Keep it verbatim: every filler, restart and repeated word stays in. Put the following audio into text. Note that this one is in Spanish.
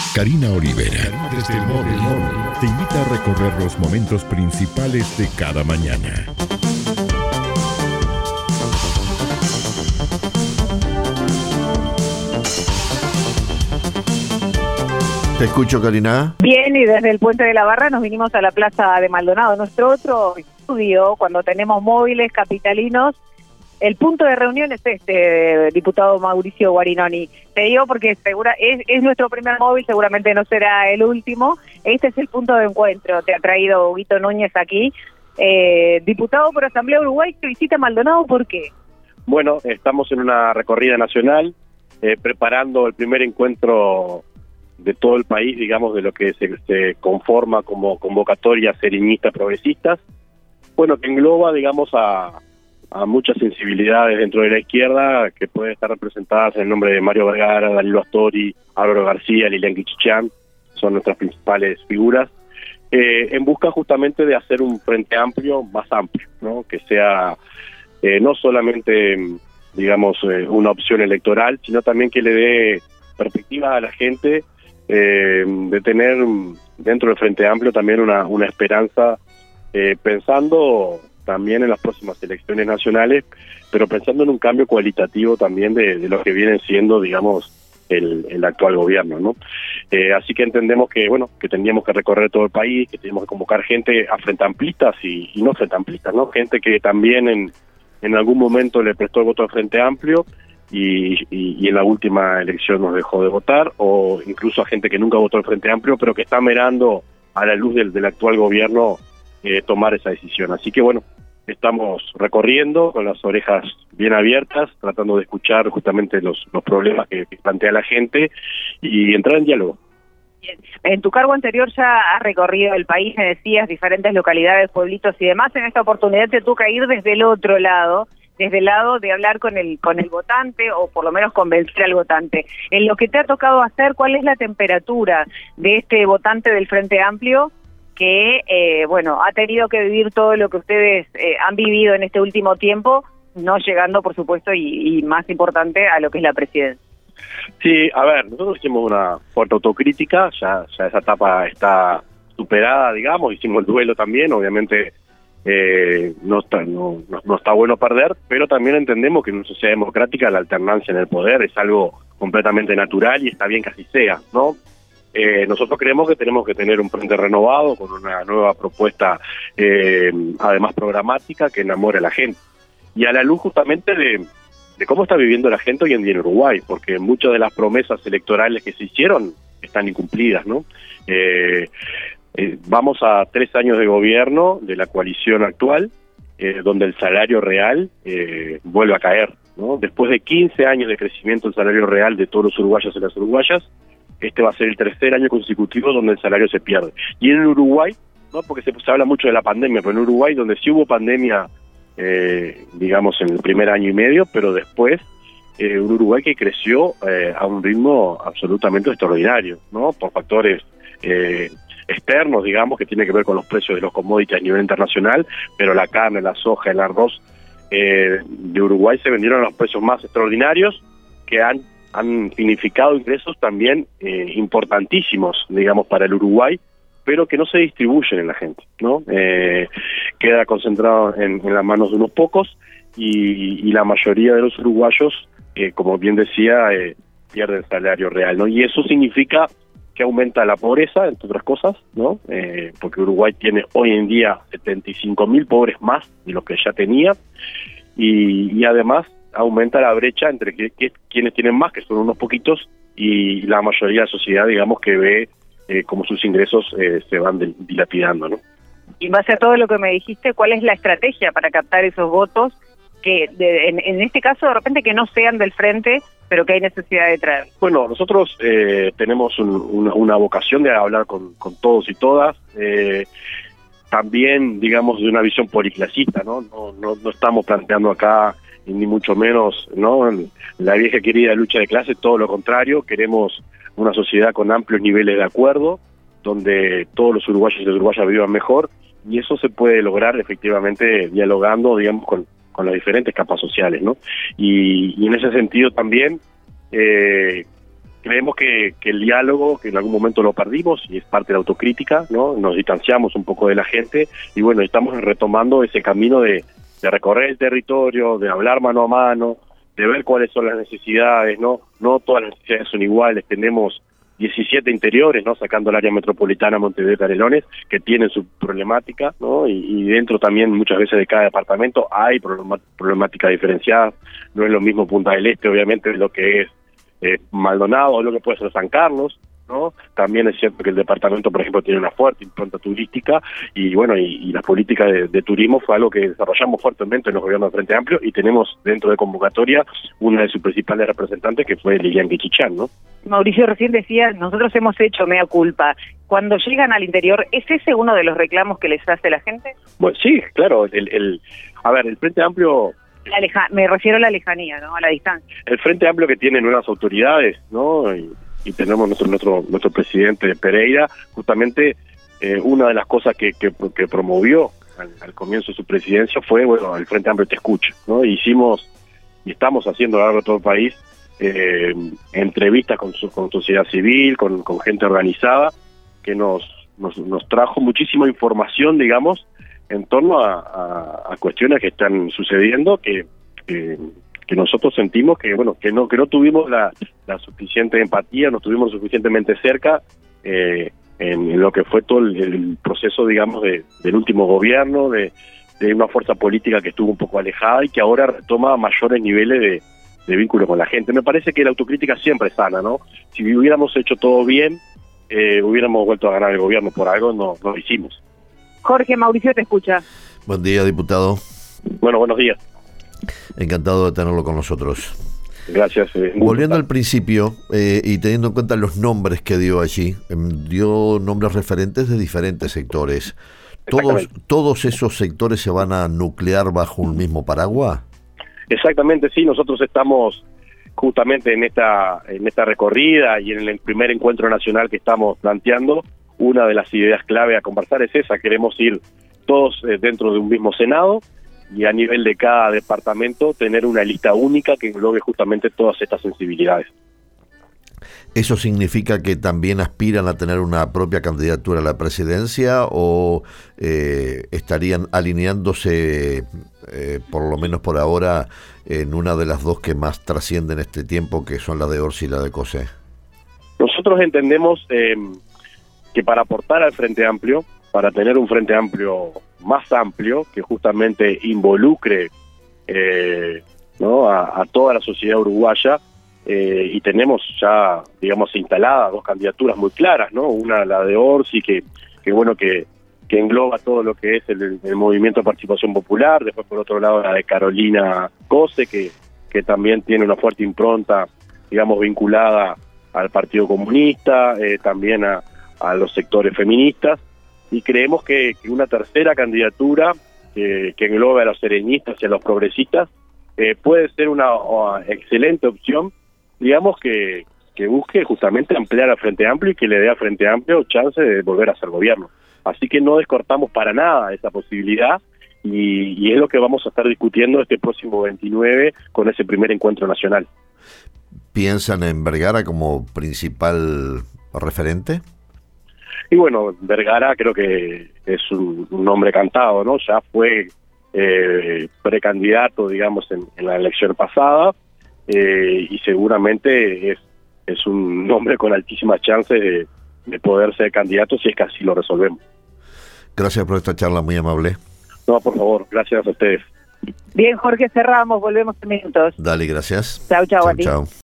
Karina Olivera, desde el móvil, te invita a recorrer los momentos principales de cada mañana. Te escucho, Karina. Bien, y desde el Puente de la Barra nos vinimos a la Plaza de Maldonado, nuestro otro estudio, cuando tenemos móviles capitalinos. El punto de reunión es este, diputado Mauricio Guarinoni. Te digo porque segura es, es nuestro primer móvil, seguramente no será el último. Este es el punto de encuentro. Te ha traído Huguito Núñez aquí. Eh, diputado por Asamblea Uruguay, que visita Maldonado, ¿por qué? Bueno, estamos en una recorrida nacional, eh, preparando el primer encuentro de todo el país, digamos, de lo que se, se conforma como convocatoria seriñistas progresistas. Bueno, que engloba, digamos, a... a muchas sensibilidades dentro de la izquierda que pueden estar representadas en el nombre de Mario Vergara, Danilo Astori, Álvaro García, Lilian Kichichán, son nuestras principales figuras, eh, en busca justamente de hacer un frente amplio, más amplio, ¿no? Que sea eh, no solamente, digamos, eh, una opción electoral, sino también que le dé perspectiva a la gente eh, de tener dentro del frente amplio también una, una esperanza, eh, pensando también en las próximas elecciones nacionales, pero pensando en un cambio cualitativo también de, de lo que viene siendo, digamos, el, el actual gobierno, ¿no? Eh, así que entendemos que, bueno, que tendríamos que recorrer todo el país, que tenemos que convocar gente a frente amplistas y, y no frente amplistas, ¿no? Gente que también en, en algún momento le prestó el voto al Frente Amplio y, y, y en la última elección nos dejó de votar, o incluso a gente que nunca votó al Frente Amplio, pero que está mirando a la luz del, del actual gobierno eh, tomar esa decisión. Así que, bueno, estamos recorriendo con las orejas bien abiertas, tratando de escuchar justamente los, los problemas que, que plantea la gente y entrar en diálogo. Bien. En tu cargo anterior ya has recorrido el país, me decías, diferentes localidades, pueblitos y demás. En esta oportunidad te toca ir desde el otro lado, desde el lado de hablar con el con el votante, o por lo menos convencer al votante. En lo que te ha tocado hacer, ¿cuál es la temperatura de este votante del Frente Amplio que, eh, bueno, ha tenido que vivir todo lo que ustedes eh, han vivido en este último tiempo, no llegando, por supuesto, y, y más importante, a lo que es la presidencia? Sí, a ver, nosotros hicimos una fuerte autocrítica, ya, ya esa etapa está superada, digamos, hicimos el duelo también, obviamente eh, no, está, no, no, no está bueno perder, pero también entendemos que en una sociedad democrática la alternancia en el poder es algo completamente natural y está bien que así sea, ¿no? Eh, nosotros creemos que tenemos que tener un frente renovado con una nueva propuesta, eh, además programática, que enamore a la gente. Y a la luz justamente de, de cómo está viviendo la gente hoy en día en Uruguay, porque muchas de las promesas electorales que se hicieron están incumplidas, ¿no? Eh, eh, vamos a tres años de gobierno de la coalición actual, eh, donde el salario real eh, vuelve a caer, ¿no? Después de quince años de crecimiento del salario real de todos los uruguayos y las uruguayas, este va a ser el tercer año consecutivo donde el salario se pierde. Y en Uruguay, no porque se, se habla mucho de la pandemia, pero en Uruguay, donde sí hubo pandemia, eh, digamos, en el primer año y medio, pero después, eh, un Uruguay que creció eh, a un ritmo absolutamente extraordinario, ¿no? Por factores eh, externos, digamos, que tiene que ver con los precios de los commodities a nivel internacional, pero la carne, la soja, el arroz eh, de Uruguay se vendieron a los precios más extraordinarios, que han han significado ingresos también eh, importantísimos, digamos, para el Uruguay, pero que no se distribuyen en la gente, ¿no? Eh, queda concentrado en, en las manos de unos pocos y, y la mayoría de los uruguayos, eh, como bien decía, eh, pierden salario real, ¿no? Y eso significa que aumenta la pobreza, entre otras cosas, ¿no? Eh, porque Uruguay tiene hoy en día setenta y cinco mil pobres más de los que ya tenía y, y además aumenta la brecha entre que, que, quienes tienen más, que son unos poquitos, y la mayoría de la sociedad, digamos, que ve eh, como sus ingresos eh, se van dilapidando, ¿no? Y en base a todo lo que me dijiste, ¿cuál es la estrategia para captar esos votos que, de, en, en este caso, de repente que no sean del frente, pero que hay necesidad de traer? Bueno, nosotros eh, tenemos un, una, una vocación de hablar con, con todos y todas, eh, también, digamos, de una visión policlasista, ¿no? No, no, no estamos planteando acá ni mucho menos, ¿no?, la vieja querida lucha de clases, todo lo contrario, queremos una sociedad con amplios niveles de acuerdo, donde todos los uruguayos y las uruguayas vivan mejor, y eso se puede lograr efectivamente dialogando, digamos, con, con las diferentes capas sociales, ¿no? Y, y en ese sentido también, eh, creemos que, que el diálogo, que en algún momento lo perdimos, y es parte de la autocrítica, ¿no? Nos distanciamos un poco de la gente, y bueno, estamos retomando ese camino de, de recorrer el territorio, de hablar mano a mano, de ver cuáles son las necesidades, ¿no? No todas las necesidades son iguales, tenemos diecisiete interiores, ¿no? Sacando el área metropolitana Montevideo y Canelones, que tienen su problemática, ¿no? Y, y dentro también muchas veces de cada departamento hay problemáticas problemática diferenciadas. No es lo mismo Punta del Este, obviamente, de lo que es eh, Maldonado, o lo que puede ser San Carlos, ¿no? También es cierto que el departamento, por ejemplo, tiene una fuerte impronta turística, y bueno, y, y la política de, de turismo fue algo que desarrollamos fuertemente en los gobiernos de Frente Amplio, y tenemos dentro de convocatoria una de sus principales representantes, que fue Lilian Guichichán, ¿no? Mauricio, recién decía, nosotros hemos hecho mea culpa. Cuando llegan al interior, ¿es ese uno de los reclamos que les hace la gente? Bueno, sí, claro. El, el, a ver, el Frente Amplio... La leja, me refiero a la lejanía, ¿no? A la distancia. El Frente Amplio, que tiene nuevas autoridades, ¿no? Y, y tenemos nuestro nuestro nuestro presidente Pereira, justamente eh, una de las cosas que, que, que promovió al, al comienzo de su presidencia fue, bueno, el Frente Amplio te escucha, ¿no? Hicimos, y estamos haciendo a lo largo de todo el país, eh, entrevistas con, su, con sociedad civil, con, con gente organizada, que nos, nos, nos trajo muchísima información, digamos, en torno a, a, a cuestiones que están sucediendo, que, que, que nosotros sentimos que, bueno, que no que no tuvimos la, la suficiente empatía, no estuvimos suficientemente cerca eh, en, en lo que fue todo el, el proceso, digamos, de, del último gobierno, de, de una fuerza política que estuvo un poco alejada y que ahora retoma mayores niveles de, de vínculo con la gente. Me parece que la autocrítica siempre es sana, ¿no? Si hubiéramos hecho todo bien, eh, hubiéramos vuelto a ganar el gobierno. Por algo no, no lo hicimos. Jorge, Mauricio te escucha. Buen día, diputado. Bueno, buenos días. Encantado de tenerlo con nosotros. Gracias. Eh, Volviendo al principio, eh, y teniendo en cuenta los nombres que dio allí, eh, dio nombres referentes de diferentes sectores. ¿Todos, ¿Todos esos sectores se van a nuclear bajo un mismo paraguas? Exactamente, sí. Nosotros estamos justamente en esta, en esta recorrida y en el primer encuentro nacional que estamos planteando. Una de las ideas clave a conversar es esa: queremos ir todos eh, dentro de un mismo Senado, y a nivel de cada departamento tener una lista única que englobe justamente todas estas sensibilidades. ¿Eso significa que también aspiran a tener una propia candidatura a la presidencia, o eh, estarían alineándose, eh, por lo menos por ahora, en una de las dos que más trascienden este tiempo, que son la de Orsi y la de Cosé? Nosotros entendemos eh, que para aportar al Frente Amplio, para tener un Frente Amplio más amplio, que justamente involucre eh, ¿no? a, a toda la sociedad uruguaya, eh, y tenemos ya, digamos, instaladas dos candidaturas muy claras, ¿no? Una, la de Orsi, que, que bueno, que, que engloba todo lo que es el, el movimiento de participación popular. Después, por otro lado, la de Carolina Cose, que, que también tiene una fuerte impronta, digamos, vinculada al Partido Comunista, eh, también a, a los sectores feministas. Y creemos que, que una tercera candidatura que, que englobe a los sereñistas y a los progresistas eh, puede ser una, una excelente opción, digamos, que, que busque justamente ampliar al Frente Amplio y que le dé al Frente Amplio chance de volver a ser gobierno. Así que no descortamos para nada esa posibilidad, y, y es lo que vamos a estar discutiendo este próximo veintinueve con ese primer encuentro nacional. ¿Piensan en Vergara como principal referente? Y bueno, Vergara creo que es un, un nombre cantado, ¿no? Ya fue eh, precandidato, digamos, en, en la elección pasada, eh, y seguramente es, es un nombre con altísimas chances de, de poder ser candidato si es que así lo resolvemos. Gracias por esta charla, muy amable. No, por favor, gracias a ustedes. Bien, Jorge, cerramos, volvemos en minutos. Dale, gracias. Chau, chau, a ti. Chau.